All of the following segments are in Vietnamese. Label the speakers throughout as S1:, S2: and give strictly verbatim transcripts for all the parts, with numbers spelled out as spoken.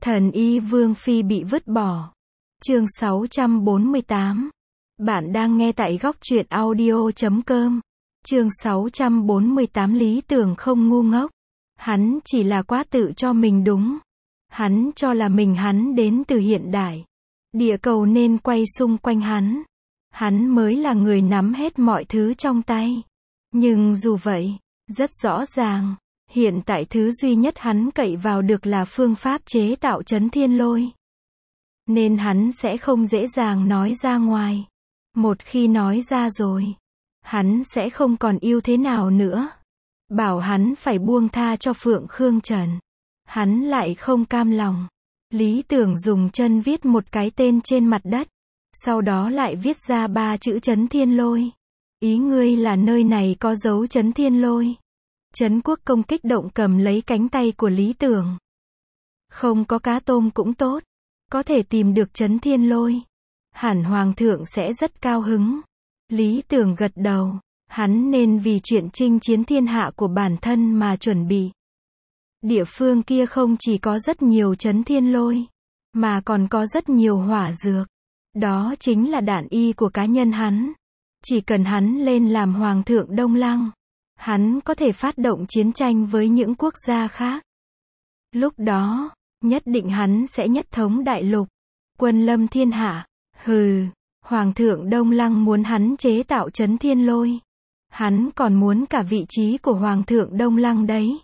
S1: Thần y Vương Phi bị vứt bỏ. Chương sáu trăm bốn mươi tám. Bạn đang nghe tại góc truyện audio chấm com. Chương sáu trăm bốn mươi tám. Lý Tưởng không ngu ngốc. Hắn chỉ là quá tự cho mình đúng. Hắn cho là mình hắn đến từ hiện đại. Địa cầu nên quay xung quanh hắn. Hắn mới là người nắm hết mọi thứ trong tay. Nhưng dù vậy, rất rõ ràng, hiện tại thứ duy nhất hắn cậy vào được là phương pháp chế tạo chấn thiên lôi. Nên hắn sẽ không dễ dàng nói ra ngoài. Một khi nói ra rồi, hắn sẽ không còn yêu thế nào nữa. Bảo hắn phải buông tha cho Phượng Khương Trần. Hắn lại không cam lòng. Lý Tưởng dùng chân viết một cái tên trên mặt đất. Sau đó lại viết ra ba chữ chấn thiên lôi. Ý ngươi là nơi này có dấu chấn thiên lôi. Trấn Quốc Công kích động cầm lấy cánh tay của Lý Tưởng. Không có cá tôm cũng tốt. Có thể tìm được chấn thiên lôi. Hẳn Hoàng thượng sẽ rất cao hứng. Lý Tưởng gật đầu. Hắn nên vì chuyện chinh chiến thiên hạ của bản thân mà chuẩn bị. Địa phương kia không chỉ có rất nhiều chấn thiên lôi, mà còn có rất nhiều hỏa dược. Đó chính là đạn y của cá nhân hắn. Chỉ cần hắn lên làm Hoàng thượng Đông Lăng, hắn có thể phát động chiến tranh với những quốc gia khác. Lúc đó, nhất định hắn sẽ nhất thống đại lục, quân lâm thiên hạ. Hừ, Hoàng thượng Đông Lăng muốn hắn chế tạo chấn thiên lôi. Hắn còn muốn cả vị trí của Hoàng thượng Đông Lăng đấy.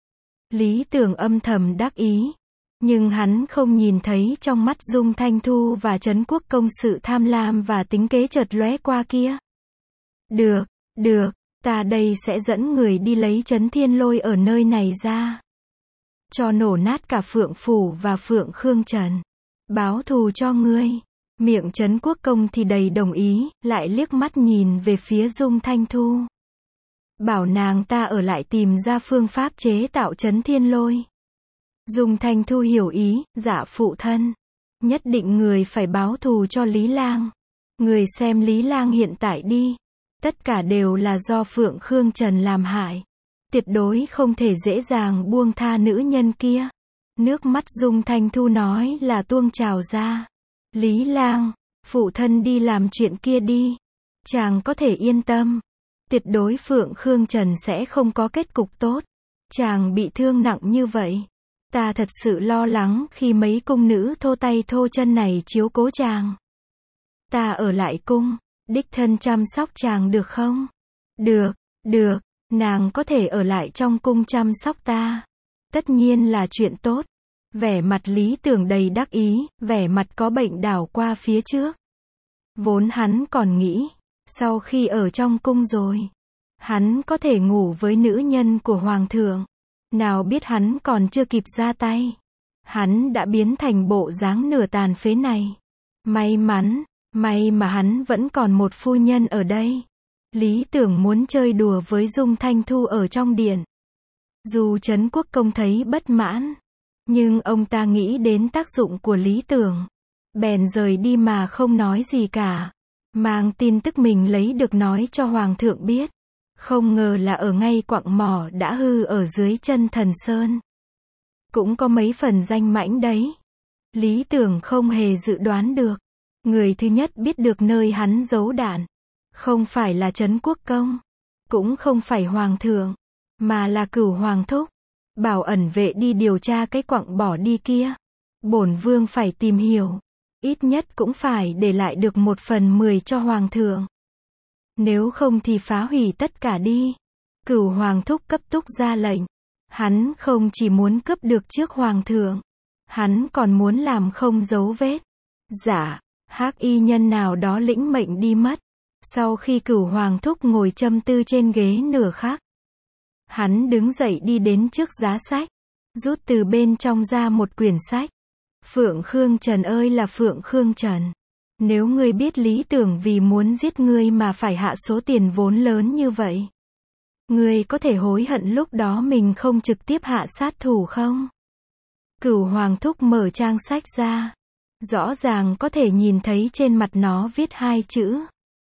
S1: Lý Tưởng âm thầm đắc ý. Nhưng hắn không nhìn thấy trong mắt Dung Thanh Thu và Trấn Quốc Công sự tham lam và tính kế chợt lóe qua kia. Được, được, ta đây sẽ dẫn người đi lấy chấn thiên lôi ở nơi này ra. Cho nổ nát cả Phượng Phủ và Phượng Khương Trần. Báo thù cho ngươi. Miệng Trấn Quốc Công thì đầy đồng ý, lại liếc mắt nhìn về phía Dung Thanh Thu. Bảo nàng ta ở lại tìm ra phương pháp chế tạo chấn thiên lôi. Dung Thanh Thu hiểu ý, dạ phụ thân. Nhất định người phải báo thù cho Lý Lang. Người xem Lý Lang hiện tại đi. Tất cả đều là do Phượng Khương Trần làm hại. Tuyệt đối không thể dễ dàng buông tha nữ nhân kia. Nước mắt Dung Thanh Thu nói là tuôn trào ra. Lý Lang, phụ thân đi làm chuyện kia đi. Chàng có thể yên tâm. Tuyệt đối Phượng Khương Trần sẽ không có kết cục tốt. Chàng bị thương nặng như vậy. Ta thật sự lo lắng khi mấy cung nữ thô tay thô chân này chiếu cố chàng. Ta ở lại cung, đích thân chăm sóc chàng được không? Được, được, nàng có thể ở lại trong cung chăm sóc ta. Tất nhiên là chuyện tốt. Vẻ mặt Lý Tưởng đầy đắc ý, vẻ mặt có bệnh đảo qua phía trước. Vốn hắn còn nghĩ, sau khi ở trong cung rồi, hắn có thể ngủ với nữ nhân của Hoàng thượng. Nào biết hắn còn chưa kịp ra tay. Hắn đã biến thành bộ dáng nửa tàn phế này. May mắn, may mà hắn vẫn còn một phu nhân ở đây. Lý Tưởng muốn chơi đùa với Dung Thanh Thu ở trong điện. Dù Trấn Quốc Công thấy bất mãn, nhưng ông ta nghĩ đến tác dụng của Lý Tưởng. Bèn rời đi mà không nói gì cả. Mang tin tức mình lấy được nói cho Hoàng thượng biết. Không ngờ là ở ngay quặng mỏ đã hư ở dưới chân Thần Sơn. Cũng có mấy phần danh mãnh đấy. Lý Tưởng không hề dự đoán được. Người thứ nhất biết được nơi hắn giấu đạn. Không phải là Trấn Quốc Công. Cũng không phải Hoàng thượng. Mà là Cửu Hoàng thúc. Bảo ẩn vệ đi điều tra cái quặng bỏ đi kia. Bổn vương phải tìm hiểu. Ít nhất cũng phải để lại được một phần mười cho Hoàng thượng. Nếu không thì phá hủy tất cả đi. Cửu Hoàng thúc cấp túc ra lệnh. Hắn không chỉ muốn cướp được trước Hoàng thượng. Hắn còn muốn làm không dấu vết. Dạ, hắc y nhân nào đó lĩnh mệnh đi mất. Sau khi Cửu Hoàng thúc ngồi châm tư trên ghế nửa khắc. Hắn đứng dậy đi đến trước giá sách. Rút từ bên trong ra một quyển sách. Phượng Khương Trần ơi là Phượng Khương Trần. Nếu ngươi biết Lý Tưởng vì muốn giết ngươi mà phải hạ số tiền vốn lớn như vậy. Ngươi có thể hối hận lúc đó mình không trực tiếp hạ sát thủ không? Cửu Hoàng thúc mở trang sách ra. Rõ ràng có thể nhìn thấy trên mặt nó viết hai chữ.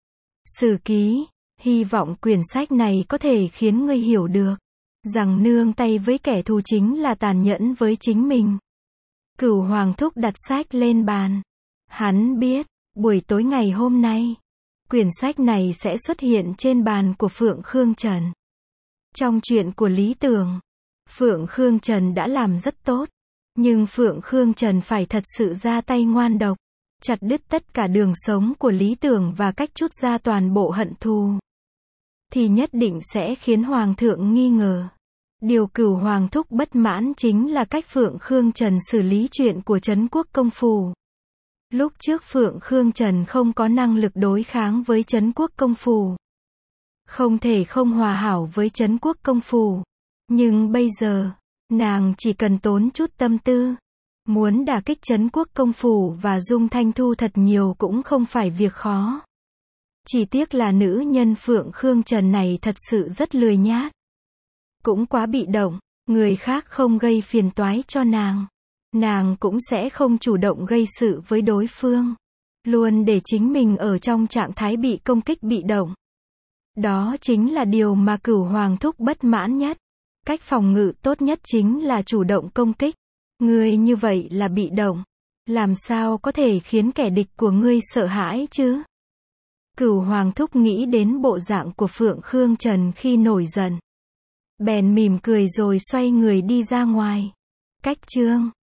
S1: Sử ký. Hy vọng quyển sách này có thể khiến ngươi hiểu được. Rằng nương tay với kẻ thù chính là tàn nhẫn với chính mình. Cửu Hoàng thúc đặt sách lên bàn. Hắn biết, buổi tối ngày hôm nay, quyển sách này sẽ xuất hiện trên bàn của Phượng Khương Trần. Trong chuyện của Lý Tường, Phượng Khương Trần đã làm rất tốt, nhưng Phượng Khương Trần phải thật sự ra tay ngoan độc, chặt đứt tất cả đường sống của Lý Tường và cách trút ra toàn bộ hận thù, thì nhất định sẽ khiến Hoàng thượng nghi ngờ. Điều Cửu Hoàng thúc bất mãn chính là cách Phượng Khương Trần xử lý chuyện của Trấn Quốc Công Phủ. Lúc trước Phượng Khương Trần không có năng lực đối kháng với Trấn Quốc Công Phủ, không thể không hòa hảo với Trấn Quốc Công Phủ. Nhưng bây giờ, nàng chỉ cần tốn chút tâm tư, muốn đả kích Trấn Quốc Công Phủ và Dung Thanh Thu thật nhiều cũng không phải việc khó. Chỉ tiếc là nữ nhân Phượng Khương Trần này thật sự rất lười nhác, cũng quá bị động, người khác không gây phiền toái cho nàng, nàng cũng sẽ không chủ động gây sự với đối phương, luôn để chính mình ở trong trạng thái bị công kích bị động. Đó chính là điều mà Cửu Hoàng thúc bất mãn nhất. Cách phòng ngự tốt nhất chính là chủ động công kích. Ngươi như vậy là bị động, làm sao có thể khiến kẻ địch của ngươi sợ hãi chứ? Cửu Hoàng thúc nghĩ đến bộ dạng của Phượng Khương Trần khi nổi giận, bèn mỉm cười rồi xoay người đi ra ngoài. Cách chương